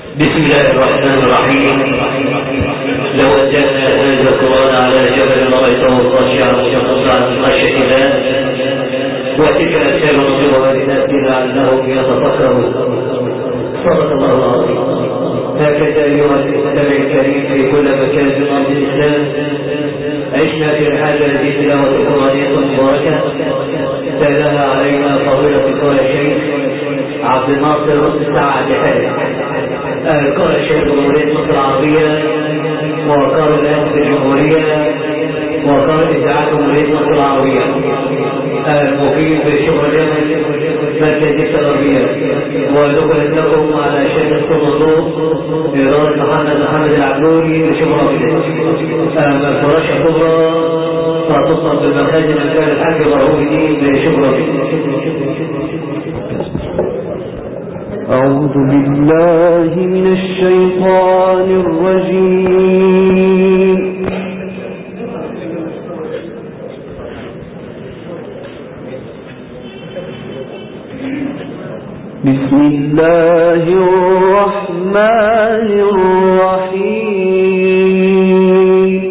بسم الله الرحمن الرحيم. لو أنزلنا هذا القرآن على جبل رأيته خاشعا متصدعا من خشية الله وتلك الأمثال نضربها للناس لعلهم يتفكرون. صدق الله العظيم. هكذا أيها المستمع الكريم في كل مكان من أرض الإسلام عشنا في رحلة هذه التلاوة القرآنية المباركة سالها علينا فضيلة قال الشيخ عبد الناصر سعد حارث قال الشيخ جمهورية مصر العربية وقال الآن في الجمهورية وقال إذاعة جمهورية مصر العربية المقيم بشبرا اليمن مركز التربية ونقلت لكم على شاشة المنظور إدارة محمد العبدولي بشبرا الفراشة الكبرى فتصل بالمخازن مكان الحاج مرحوم الدين بشبرا. أعوذ بالله من الشيطان الرجيم. بسم الله الرحمن الرحيم.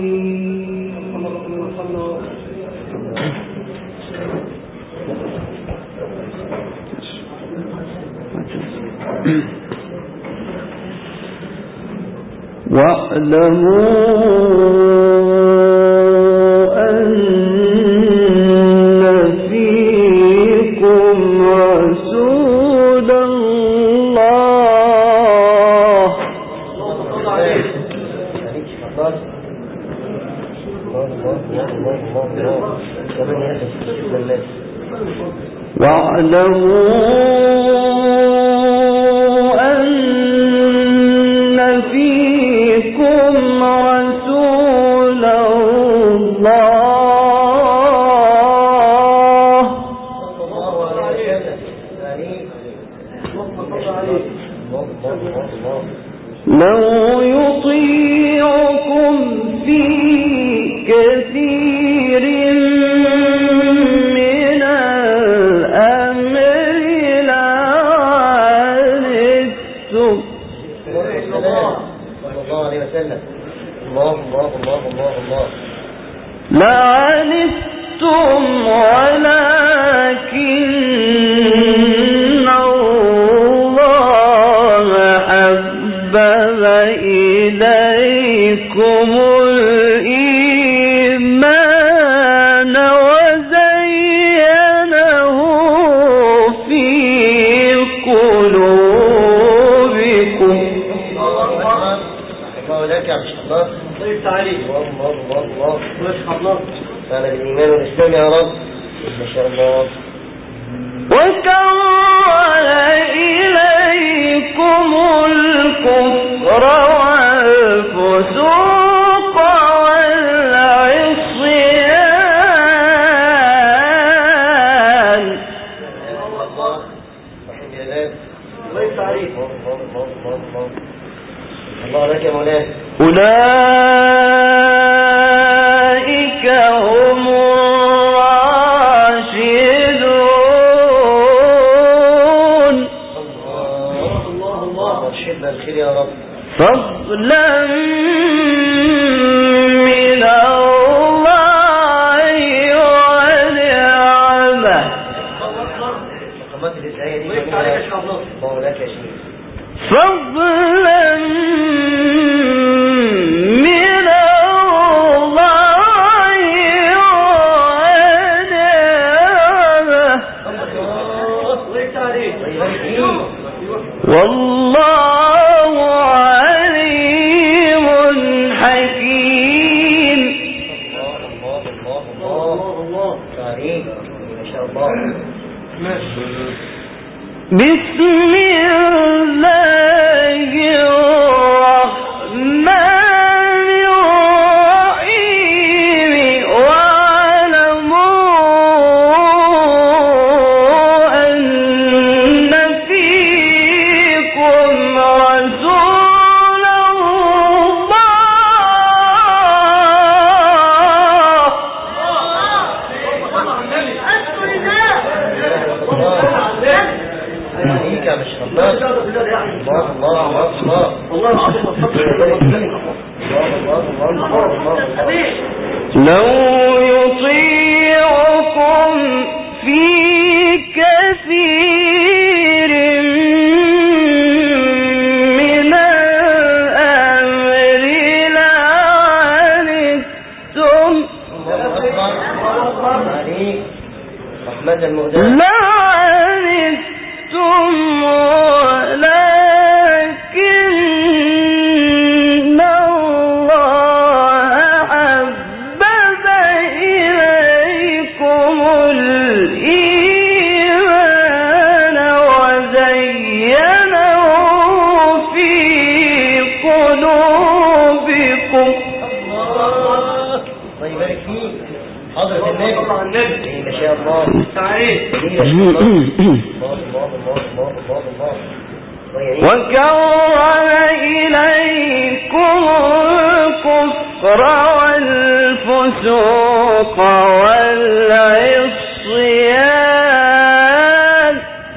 واعلموا أن فيكم رسول الله لو يطيعكم في كثير من الأمر لعنتم. لعنتم ولكن الله حبب إليكم الإيمان وزينه في قلوبكم. الله لك يا عبد الله. طيب تعالي. الله ما شاء الله. كان الإيمان والإسلام يا رب ما شاء الله. وكره إليكم الكفر والفسوق والعصيان. الله لك يا مولانا. أولئك هم الراشدون. الله ارشدنا الخير يا رب. فضلا من الله ونعمه. مقامات الإسعاية دي الله لك يا شيخ. فضلا من الله ونعمه. والله عليم حكيم. الله ما شاء الله. بسم الله الرحمن الرحيم. واعلموا أن فيكم والله العظيم لو يطيعكم في كثير من الأمر لعنتم ولكن الله حبب إليكم الإيمان وزينه في قلوبكم. الله يبارك فيك حضرة النبي ما شاء الله تعالى وكره إليكم الكفر والفسوق والعصيان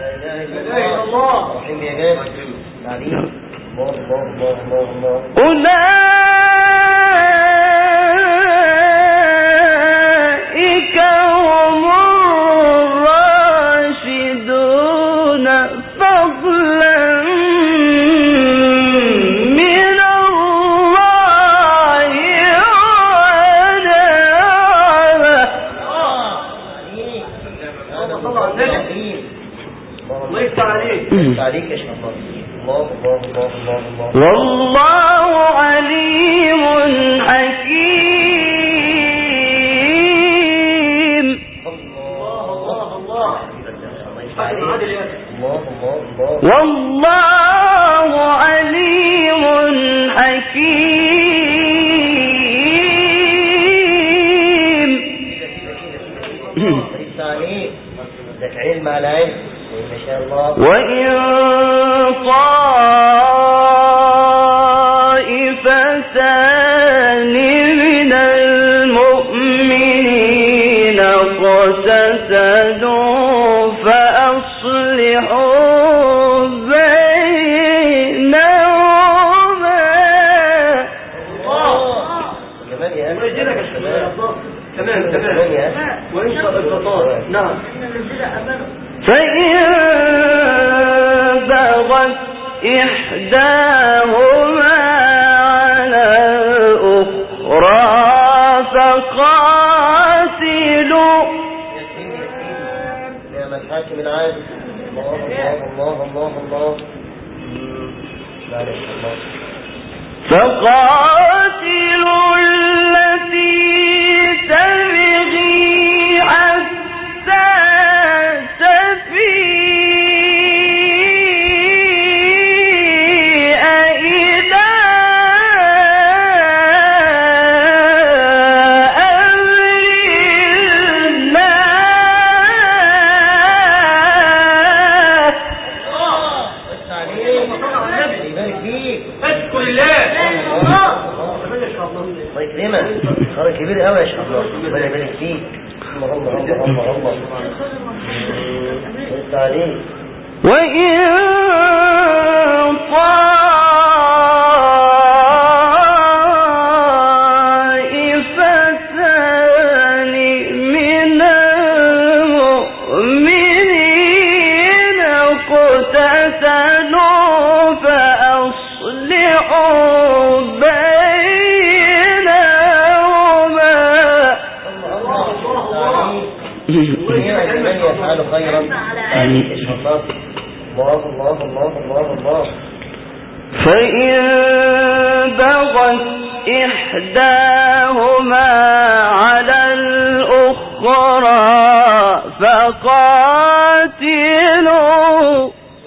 أولئك هم الراشدون فضلا من الله عليك يا شيخ الله والله عليم حكيم. والله عليم حكيم. لك علم على علم ما شاء الله. وإن طائفتان من المؤمنين اقتتلوا فأصلحوا بينهما. تمام وإن شاء الله. نعم. فإن بغت إحداهما على الأخرى فقاتلوا. نعم الحاكم العادل. الله فقاتلوا التي تبغي حتى تفيء إلى أمر الله خرج كبير قوي يا شيخ الله. ربنا يبارك فيك. الله عليك. وإن طائفتان من المؤمنين اقتتلوا فأصلحوا بينهما. من يفعل خيرا عليك يا شيخ الله. فإن بغت إحداهما على الأخرى فقاتلوا.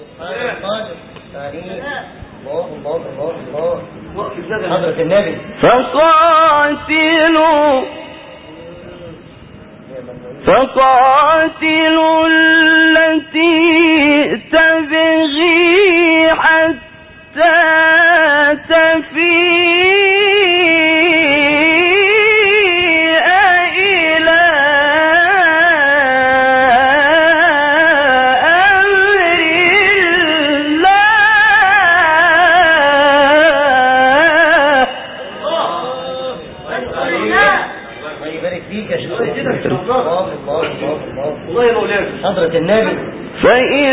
حضرة النبي. فقاتلوا التي تبغي حتى تفيء إلى أمر الله. حضرة النبي. فإن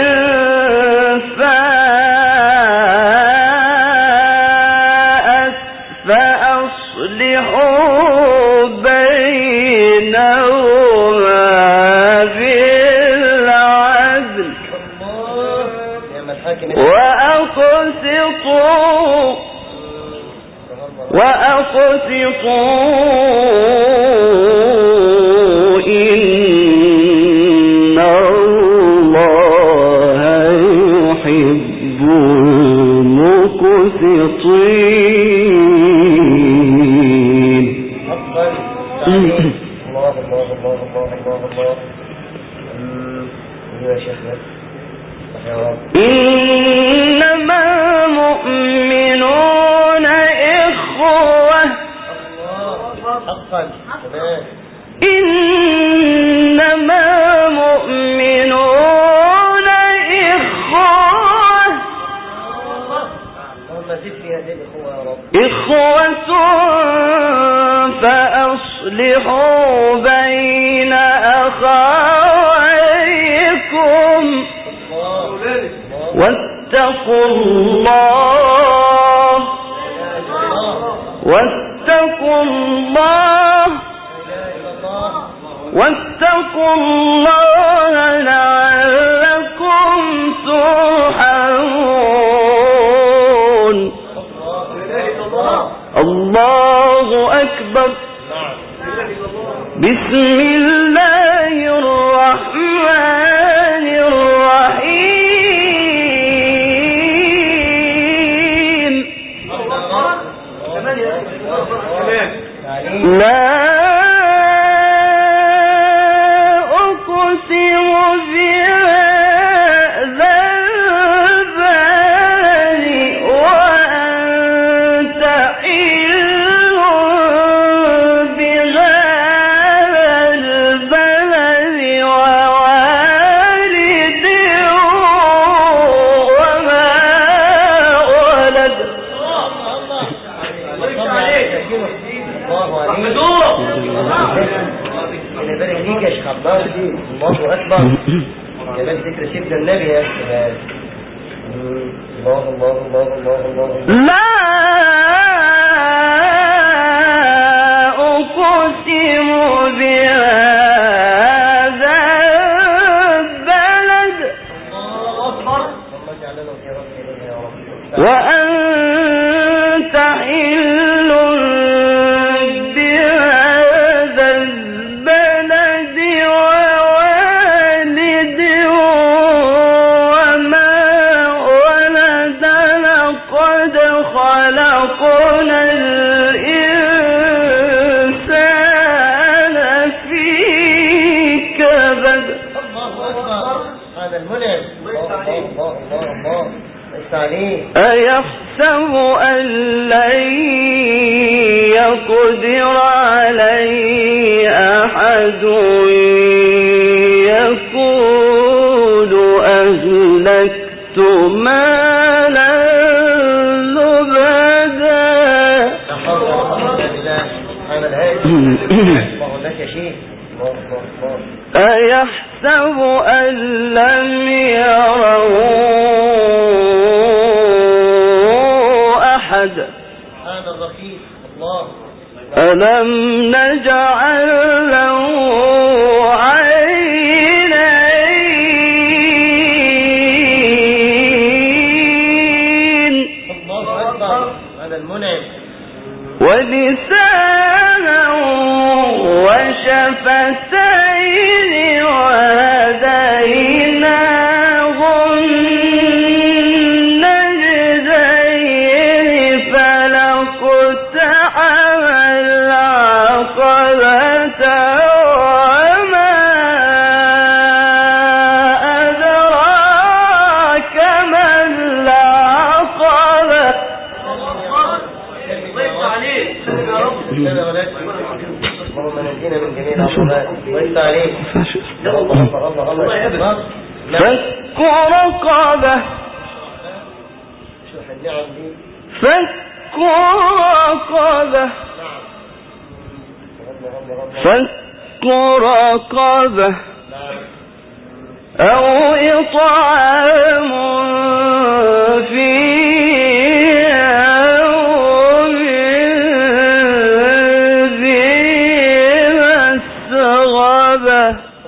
فاءت فأصلحوا بينهما بالعدل وأقسطوا إن الله يحب المقسطين. إنما المؤمنون إخوة. إنما المؤمنون إخوة. إخوة فأصلحوا بين أخويكم واتقوا الله لعلكم ترحمون. الله أكبر. بسم الله الرحمن الرحيم. لا أقسم بهذا البلد وأنت حل بهذا البلد ووالد وما ولد. اللي بالك ليك يا شيخ عبد الله. الله اكبر. جمال ذكر سيدنا النبي يا شباب. الله الله الله الله الله. لا أقسم بهذا البلد وأنت حل بهذا البلد ووالد وما ولد. لقد خلقنا الإنسان في كبد. هذا المنعم. الله أيحسب أن لن يقدر عليه أحد يقول أهلكت مالا لبدا. أيحسب أن لم يره أحد. هذا الرخيص. الله. ألم نجعل له عينين. الله أكبر. هذا المنعم. ولسانا وشفتين وهديناه النجدين فلاقتحم العقبة وما أدراك ما العقبة. اللهم نجينا من جميع العقبات. وانت عليك. الله يكبر. فك رقبة. فك رقبة. فك رقبة أو إطعام في يوم ذي مسغبة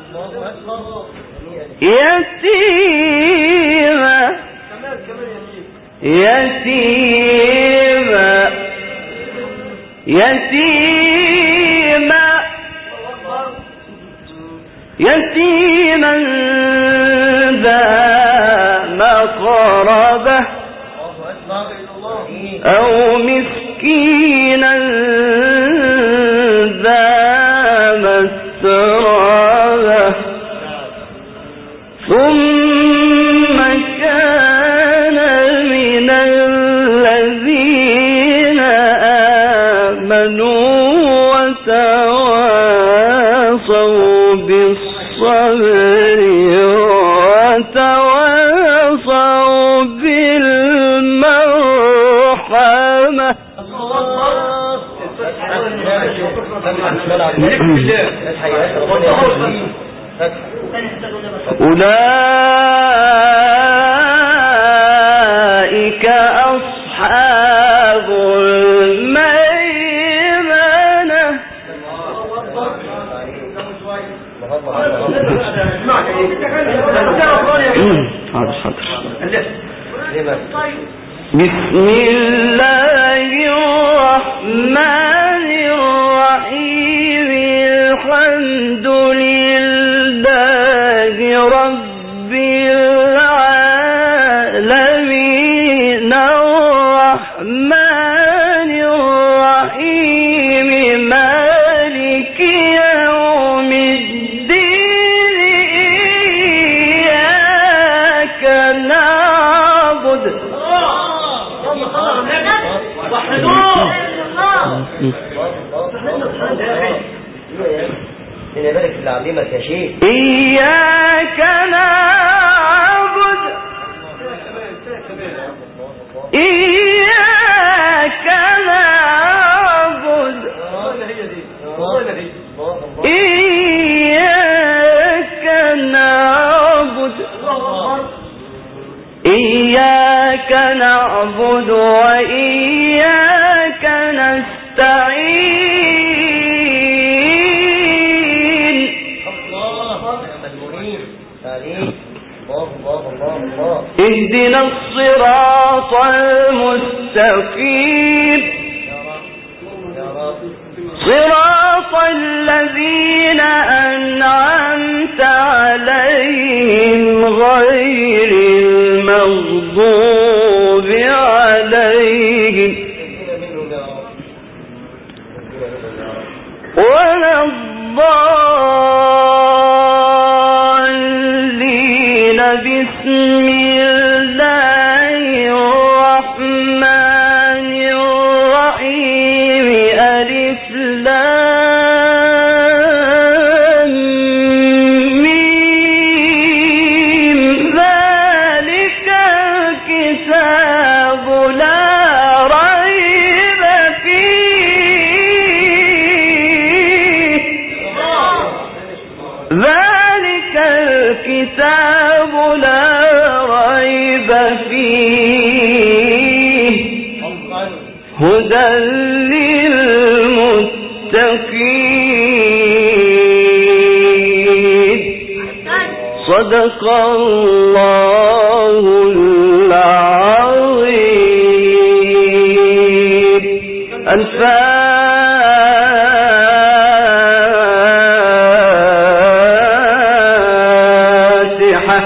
يتيما ذا مقربة أو مسكينا ذا مسربة ثم كان من الذين آمنوا وتواصوا بالصبر وتواصوا بالمرحمة. أولئك أصحاب الميمنة. بسم الله الرحمن الرحيم. الحمد لله رب العالمين الرحمن الرحيم مالك يوم الدين إياك نعبد إياك نعبد إياك نعبد إياك نعبد إياك نعبد وإياك نستعين. اهدنا الصراط المستقيم صراط الذين أنعمت عليهم غير المغضوب عليهم ولا الضالين. بسم الله الرحمن الرحيم. ألف لام ميم. ذلك الكتاب لا ريب فيه. ذلك الكتاب لا ريب فيه هدى للمتقين. صدق الله العظيم. الفاتحة.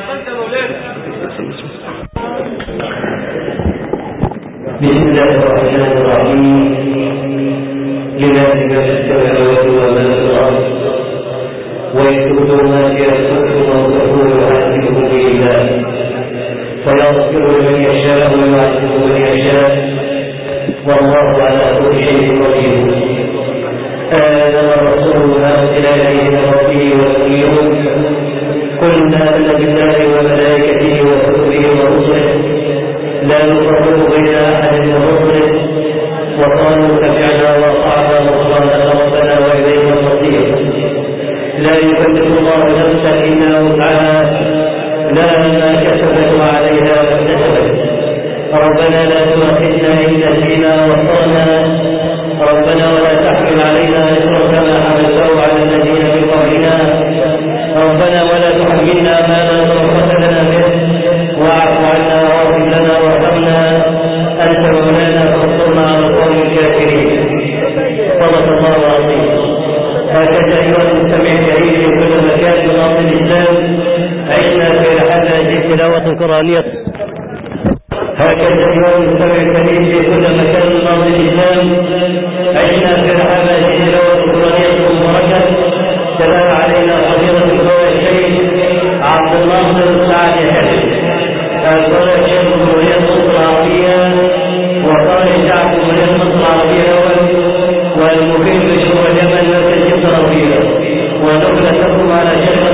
بسم الله الرحمن الرحيم. لله ما في السماوات وما في الأرض وإن تبدوا ما في أنفسكم أو تخفوه يحاسبكم به الله فيغفر لمن يشاء ويعذب من يشاء والله على كل شيء قدير. آمن الرسول بما أنزل إليه من ربه والمؤمنون كلنا آمن بالله وملائكته وكتبه ورسله لا نفرق بين أحد من رسله وقالوا سمعنا وأطعنا غفرانك ربنا وإليك المصير. لا يكلف الله نفسا إلا وسعها ربنا لا تؤاخذنا إن نسينا واخطأنا ربنا ولا تحمل علينا إصرا كما حملته على الذين من قبلنا ربنا ولا تحملنا ما لا طاقة لنا به واعف عنا واغفر لنا وارحمنا أنت مولانا فانصرنا على القوم الكافرين. صدق الله العظيم. هكذا أيها المستمع الكريم في كل مكان من أرض الإسلام عشنا في رحلة هذه التلاوة القرآنية. هكذا أيها المستمع الكريم في كل مكان من أرض الإسلام عشنا في رحلة هذه التلاوة القرآنية المباركة. تلا علينا فضيلة القارئ الشيخ عبد الناصر السعدي حفظ القارئ الشيخ جمهورية مصر العربية وقارئ شعب جمهورية مصر العربية الأول والمقيم بشهور اليمن مركز العربية ونقل لكم على شيخ